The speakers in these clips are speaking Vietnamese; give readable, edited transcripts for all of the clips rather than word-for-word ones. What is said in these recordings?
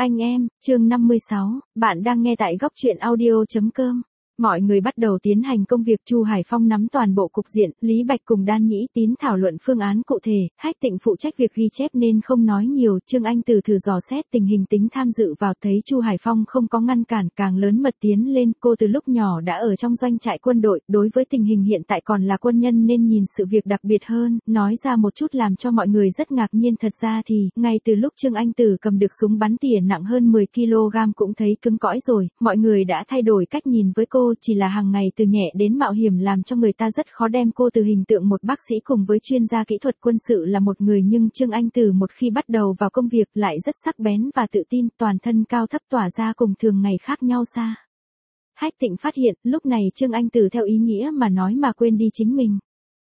Anh em, chương 56, bạn đang nghe tại góc truyện audio.com. Mọi người bắt đầu tiến hành công việc. Chu Hải Phong nắm toàn bộ cục diện, Lý Bạch cùng Đan Nhĩ Tín thảo luận phương án cụ thể, Hách Tịnh phụ trách việc ghi chép nên không nói nhiều. Trương Anh Từ thử dò xét tình hình tính tham dự vào, thấy Chu Hải Phong không có ngăn cản, càng lớn mật tiến lên. Cô từ lúc nhỏ đã ở trong doanh trại quân đội, đối với tình hình hiện tại còn là quân nhân nên nhìn sự việc đặc biệt hơn, nói ra một chút làm cho mọi người rất ngạc nhiên. Thật ra thì, ngay từ lúc Trương Anh Từ cầm được súng bắn tỉa nặng hơn 10 kg cũng thấy cứng cỏi rồi, mọi người đã thay đổi cách nhìn với cô, chỉ là hàng ngày từ nhẹ đến mạo hiểm làm cho người ta rất khó đem cô từ hình tượng một bác sĩ cùng với chuyên gia kỹ thuật quân sự là một người, nhưng Trương Anh Từ một khi bắt đầu vào công việc lại rất sắc bén và tự tin, toàn thân cao thấp tỏa ra cùng thường ngày khác nhau xa. Hách Tịnh phát hiện, lúc này Trương Anh Từ theo ý nghĩa mà nói mà quên đi chính mình.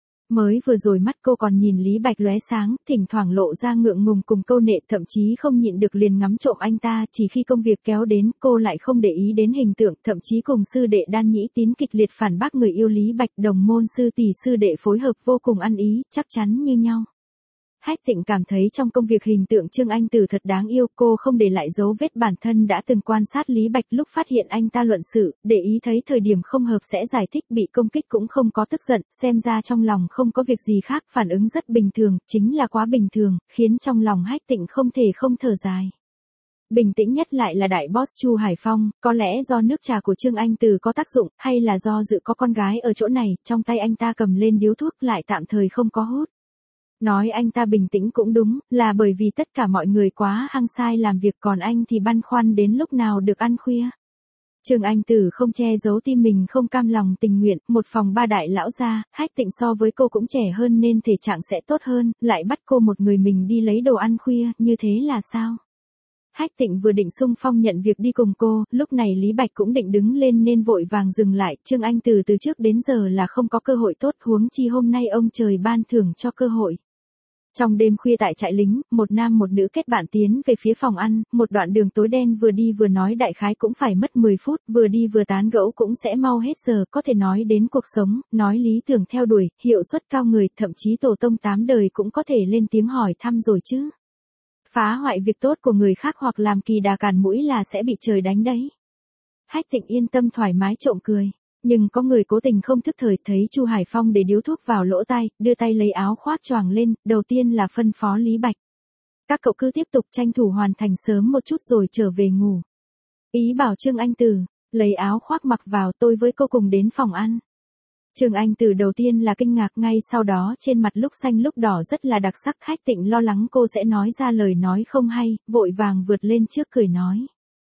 Mới vừa rồi mắt cô còn nhìn Lý Bạch lóe sáng, thỉnh thoảng lộ ra ngượng ngùng cùng câu nệ, thậm chí không nhịn được liền ngắm trộm anh ta, chỉ khi công việc kéo đến, cô lại không để ý đến hình tượng, thậm chí cùng sư đệ Đan Nhĩ Tín kịch liệt phản bác người yêu Lý Bạch, đồng môn sư tỷ sư đệ phối hợp vô cùng ăn ý, chắc chắn như nhau. Hách Tịnh cảm thấy trong công việc hình tượng Trương Anh Từ thật đáng yêu, cô không để lại dấu vết, bản thân đã từng quan sát Lý Bạch lúc phát hiện anh ta luận sự, để ý thấy thời điểm không hợp sẽ giải thích, bị công kích cũng không có tức giận, xem ra trong lòng không có việc gì khác, phản ứng rất bình thường, chính là quá bình thường, khiến trong lòng Hách Tịnh không thể không thở dài. Bình tĩnh nhất lại là đại boss Chu Hải Phong, có lẽ do nước trà của Trương Anh Từ có tác dụng, hay là do dự có con gái ở chỗ này, trong tay anh ta cầm lên điếu thuốc lại tạm thời không có hút. Nói anh ta bình tĩnh cũng đúng, là bởi vì tất cả mọi người quá hăng say làm việc, còn anh thì băn khoăn đến lúc nào được ăn khuya. Trương Anh Từ không che giấu tim mình không cam lòng tình nguyện, một phòng ba đại lão gia, Hách Tịnh so với cô cũng trẻ hơn nên thể trạng sẽ tốt hơn, lại bắt cô một người mình đi lấy đồ ăn khuya, như thế là sao? Hách Tịnh vừa định xung phong nhận việc đi cùng cô, lúc này Lý Bạch cũng định đứng lên nên vội vàng dừng lại, Trương Anh Từ từ trước đến giờ là không có cơ hội tốt, huống chi hôm nay ông trời ban thưởng cho cơ hội. Trong đêm khuya tại trại lính, một nam một nữ kết bạn tiến về phía phòng ăn, một đoạn đường tối đen, vừa đi vừa nói đại khái cũng phải mất 10 phút, vừa đi vừa tán gẫu cũng sẽ mau hết giờ, có thể nói đến cuộc sống, nói lý tưởng theo đuổi, hiệu suất cao người, thậm chí tổ tông 8 đời cũng có thể lên tiếng hỏi thăm rồi chứ. Phá hoại việc tốt của người khác hoặc làm kỳ đà cản mũi là sẽ bị trời đánh đấy. Hách Tịnh yên tâm thoải mái trộm cười. Nhưng có người cố tình không thức thời, thấy Chu Hải Phong để điếu thuốc vào lỗ tai, đưa tay lấy áo khoác choàng lên, đầu tiên là phân phó Lý Bạch. Các cậu cứ tiếp tục tranh thủ hoàn thành sớm một chút rồi trở về ngủ. Ý bảo Trương Anh Từ, lấy áo khoác mặc vào, tôi với cô cùng đến phòng ăn. Trương Anh Từ đầu tiên là kinh ngạc, ngay sau đó trên mặt lúc xanh lúc đỏ rất là đặc sắc. Hách Tịnh lo lắng cô sẽ nói ra lời nói không hay, vội vàng vượt lên trước cười nói.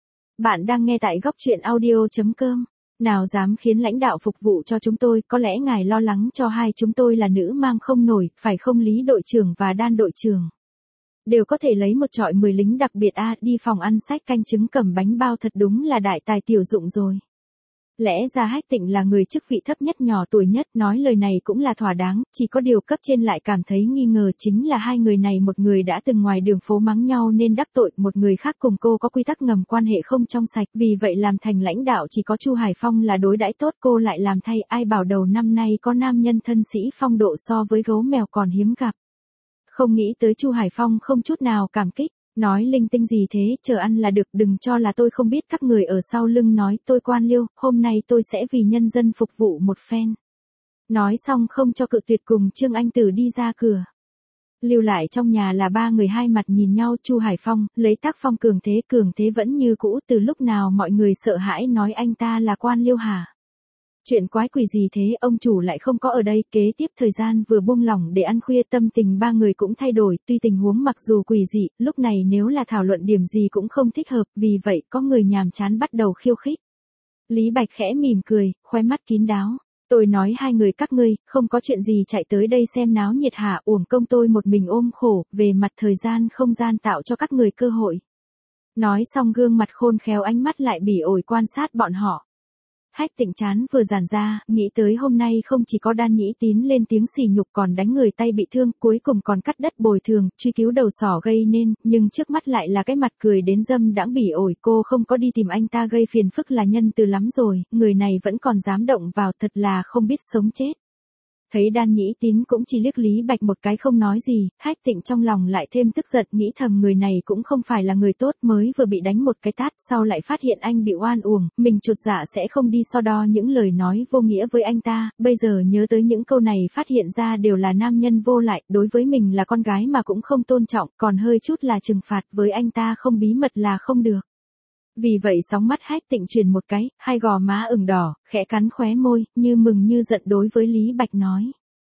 Bạn đang nghe tại góc truyện audio.com. Nào dám khiến lãnh đạo phục vụ cho chúng tôi, có lẽ ngài lo lắng cho hai chúng tôi là nữ mang không nổi, phải không Lý đội trưởng và Đan đội trưởng? Đều có thể lấy một trọi 10 lính đặc biệt đi phòng ăn xách canh trứng cầm bánh bao, thật đúng là đại tài tiểu dụng rồi. Lẽ ra Hách Tịnh là người chức vị thấp nhất, nhỏ tuổi nhất, nói lời này cũng là thỏa đáng, chỉ có điều cấp trên lại cảm thấy nghi ngờ, chính là hai người này, một người đã từng ngoài đường phố mắng nhau nên đắc tội, một người khác cùng cô có quy tắc ngầm quan hệ không trong sạch, vì vậy làm thành lãnh đạo chỉ có Chu Hải Phong là đối đãi tốt, cô lại làm thay, ai bảo đầu năm nay có nam nhân thân sĩ phong độ so với gấu mèo còn hiếm gặp. Không nghĩ tới Chu Hải Phong không chút nào cảm kích. Nói linh tinh gì thế, chờ ăn là được, đừng cho là tôi không biết, các người ở sau lưng nói tôi quan liêu, hôm nay tôi sẽ vì nhân dân phục vụ một phen. Nói xong không cho cự tuyệt, cùng Trương Anh Từ đi ra cửa. Lưu lại trong nhà là ba người hai mặt nhìn nhau. Chu Hải Phong, lấy tác phong cường thế vẫn như cũ, từ lúc nào mọi người sợ hãi nói anh ta là quan liêu hả? Chuyện quái quỷ gì thế, ông chủ lại không có ở đây. Kế tiếp thời gian vừa buông lỏng để ăn khuya, tâm tình ba người cũng thay đổi, tuy tình huống mặc dù quỷ dị, lúc này nếu là thảo luận điểm gì cũng không thích hợp, vì vậy có người nhàm chán bắt đầu khiêu khích. Lý Bạch khẽ mỉm cười, khóe mắt kín đáo. Tôi nói hai người các ngươi, không có chuyện gì chạy tới đây xem náo nhiệt hả, uổng công tôi một mình ôm khổ, về mặt thời gian không gian tạo cho các người cơ hội. Nói xong gương mặt khôn khéo, ánh mắt lại bỉ ổi quan sát bọn họ. Hách Tịnh chán vừa giản ra, nghĩ tới hôm nay không chỉ có Đan Nhĩ Tín lên tiếng sỉ nhục còn đánh người tay bị thương, cuối cùng còn cắt đất bồi thường, truy cứu đầu sỏ gây nên, nhưng trước mắt lại là cái mặt cười đến dâm đãng bỉ ổi, cô không có đi tìm anh ta gây phiền phức là nhân từ lắm rồi, người này vẫn còn dám động vào, thật là không biết sống chết. Thấy Đan Nhĩ Tín cũng chỉ liếc Lý Bạch một cái không nói gì, Hách Tịnh trong lòng lại thêm tức giận, nghĩ thầm người này cũng không phải là người tốt, mới vừa bị đánh một cái tát, sau lại phát hiện anh bị oan uổng, mình chột dạ sẽ không đi so đo những lời nói vô nghĩa với anh ta, bây giờ nhớ tới những câu này phát hiện ra đều là nam nhân vô lại, đối với mình là con gái mà cũng không tôn trọng, còn hơi chút là trừng phạt, với anh ta không bí mật là không được. Vì vậy sóng mắt Hách Tịnh chuyển một cái, hai gò má ửng đỏ, khẽ cắn khóe môi, như mừng như giận đối với Lý Bạch nói.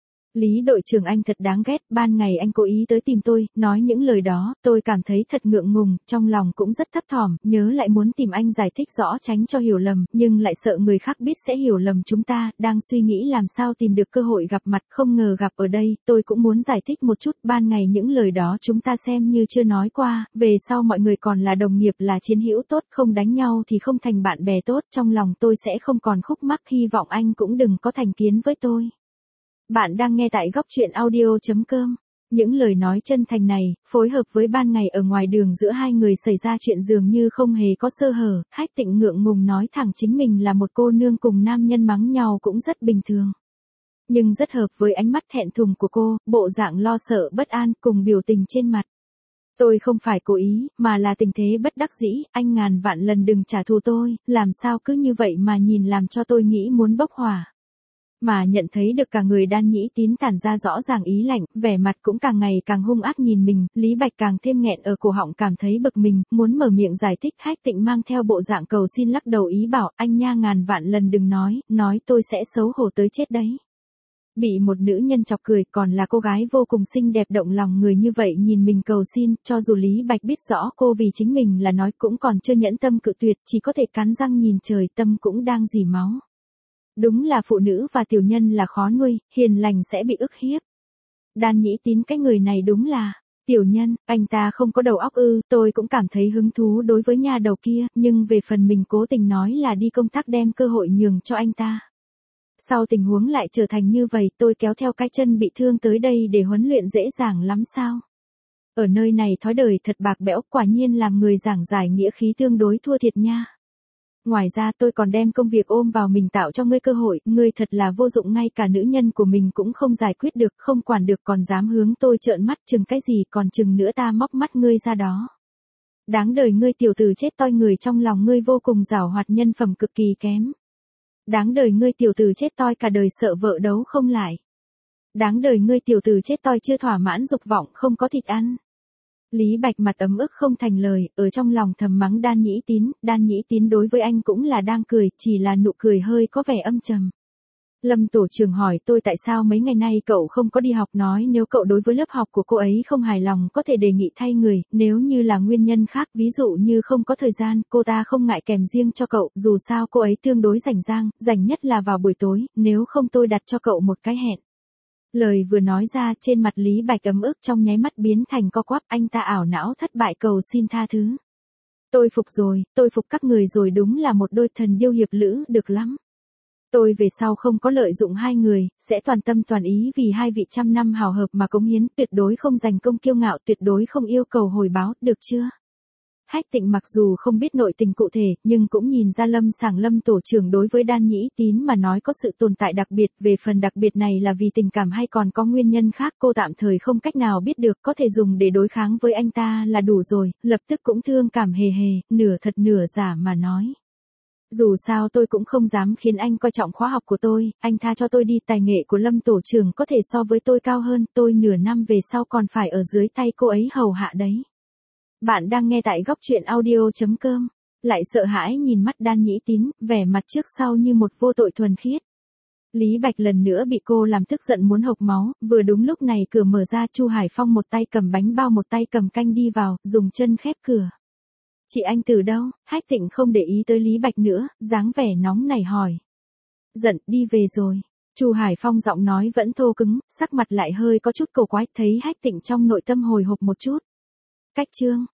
Lý đội trưởng anh thật đáng ghét, ban ngày anh cố ý tới tìm tôi, nói những lời đó, tôi cảm thấy thật ngượng ngùng, trong lòng cũng rất thấp thỏm, nhớ lại muốn tìm anh giải thích rõ tránh cho hiểu lầm, nhưng lại sợ người khác biết sẽ hiểu lầm chúng ta, đang suy nghĩ làm sao tìm được cơ hội gặp mặt, không ngờ gặp ở đây, tôi cũng muốn giải thích một chút, ban ngày những lời đó chúng ta xem như chưa nói qua, về sau mọi người còn là đồng nghiệp là chiến hữu tốt, không đánh nhau thì không thành bạn bè tốt, trong lòng tôi sẽ không còn khúc mắc, hy vọng anh cũng đừng có thành kiến với tôi. Bạn đang nghe tại góc truyện audio.com. Những lời nói chân thành này, phối hợp với ban ngày ở ngoài đường giữa hai người xảy ra chuyện dường như không hề có sơ hở, Hách Tịnh ngượng ngùng nói thẳng chính mình là một cô nương cùng nam nhân mắng nhau cũng rất bình thường. Nhưng rất hợp với ánh mắt thẹn thùng của cô, bộ dạng lo sợ bất an cùng biểu tình trên mặt. Tôi không phải cố ý, mà là tình thế bất đắc dĩ, anh ngàn vạn lần đừng trả thù tôi, làm sao cứ như vậy mà nhìn làm cho tôi nghĩ muốn bốc hỏa. Mà nhận thấy được cả người Đan Nhĩ Tín tản ra rõ ràng ý lạnh, vẻ mặt cũng càng ngày càng hung ác nhìn mình, Lý Bạch càng thêm nghẹn ở cổ họng cảm thấy bực mình, muốn mở miệng giải thích, Hách Tịnh mang theo bộ dạng cầu xin lắc đầu ý bảo, anh nha ngàn vạn lần đừng nói tôi sẽ xấu hổ tới chết đấy. Bị một nữ nhân chọc cười, còn là cô gái vô cùng xinh đẹp động lòng người như vậy nhìn mình cầu xin, cho dù Lý Bạch biết rõ cô vì chính mình là nói cũng còn chưa nhẫn tâm cự tuyệt, chỉ có thể cắn răng nhìn trời, tâm cũng đang rỉ máu. Đúng là phụ nữ và tiểu nhân là khó nuôi, hiền lành sẽ bị ức hiếp. Đan Nhĩ Tín cái người này đúng là, tiểu nhân, anh ta không có đầu óc ư, tôi cũng cảm thấy hứng thú đối với nha đầu kia, nhưng về phần mình cố tình nói là đi công tác đem cơ hội nhường cho anh ta. Sau tình huống lại trở thành như vậy, tôi kéo theo cái chân bị thương tới đây để huấn luyện dễ dàng lắm sao? Ở nơi này thói đời thật bạc bẽo, quả nhiên làm người giảng giải nghĩa khí tương đối thua thiệt nha. Ngoài ra tôi còn đem công việc ôm vào mình tạo cho ngươi cơ hội, ngươi thật là vô dụng, ngay cả nữ nhân của mình cũng không giải quyết được, không quản được còn dám hướng tôi trợn mắt, chừng cái gì, còn chừng nữa ta móc mắt ngươi ra đó. Đáng đời ngươi tiểu tử chết toi, người trong lòng ngươi vô cùng giảo hoạt, nhân phẩm cực kỳ kém. Đáng đời ngươi tiểu tử chết toi, cả đời sợ vợ đấu không lại. Đáng đời ngươi tiểu tử chết toi, chưa thỏa mãn dục vọng, không có thịt ăn. Lý Bạch mặt ấm ức không thành lời, ở trong lòng thầm mắng Đan Nhĩ Tín đối với anh cũng là đang cười, chỉ là nụ cười hơi có vẻ âm trầm. Lâm tổ trưởng hỏi tôi tại sao mấy ngày nay cậu không có đi học, nói nếu cậu đối với lớp học của cô ấy không hài lòng có thể đề nghị thay người, nếu như là nguyên nhân khác ví dụ như không có thời gian, cô ta không ngại kèm riêng cho cậu, dù sao cô ấy tương đối rảnh nhất là vào buổi tối, nếu không tôi đặt cho cậu một cái hẹn. Lời vừa nói ra, trên mặt Lý Bạch ấm ức trong nháy mắt biến thành co quắp, anh ta ảo não thất bại cầu xin tha thứ. Tôi phục rồi, tôi phục các người rồi, đúng là một đôi thần điêu hiệp lữ, được lắm. Tôi về sau không có lợi dụng hai người, sẽ toàn tâm toàn ý vì hai vị trăm năm hào hợp mà cống hiến, tuyệt đối không giành công kiêu ngạo, tuyệt đối không yêu cầu hồi báo, được chưa? Hách Tịnh mặc dù không biết nội tình cụ thể, nhưng cũng nhìn ra Lâm tổ trưởng đối với Đan Nhĩ Tín mà nói có sự tồn tại đặc biệt, về phần đặc biệt này là vì tình cảm hay còn có nguyên nhân khác cô tạm thời không cách nào biết được, có thể dùng để đối kháng với anh ta là đủ rồi, lập tức cũng thương cảm hề hề, nửa thật nửa giả mà nói. Dù sao tôi cũng không dám khiến anh coi trọng khóa học của tôi, anh tha cho tôi đi, tài nghệ của Lâm tổ trưởng có thể so với tôi cao hơn, tôi nửa năm về sau còn phải ở dưới tay cô ấy hầu hạ đấy. Bạn đang nghe tại góc truyện audio.com. Lại sợ hãi nhìn mắt Đan Nhĩ Tín, vẻ mặt trước sau như một vô tội thuần khiết. Lý Bạch lần nữa bị cô làm tức giận muốn hộc máu, vừa đúng lúc này cửa mở ra, Chu Hải Phong một tay cầm bánh bao một tay cầm canh đi vào, dùng chân khép cửa. Chị anh từ đâu? Hách Tịnh không để ý tới Lý Bạch nữa, dáng vẻ nóng này hỏi. Giận, đi về rồi. Chu Hải Phong giọng nói vẫn thô cứng, sắc mặt lại hơi có chút cổ quái, thấy Hách Tịnh trong nội tâm hồi hộp một chút. Cách chương.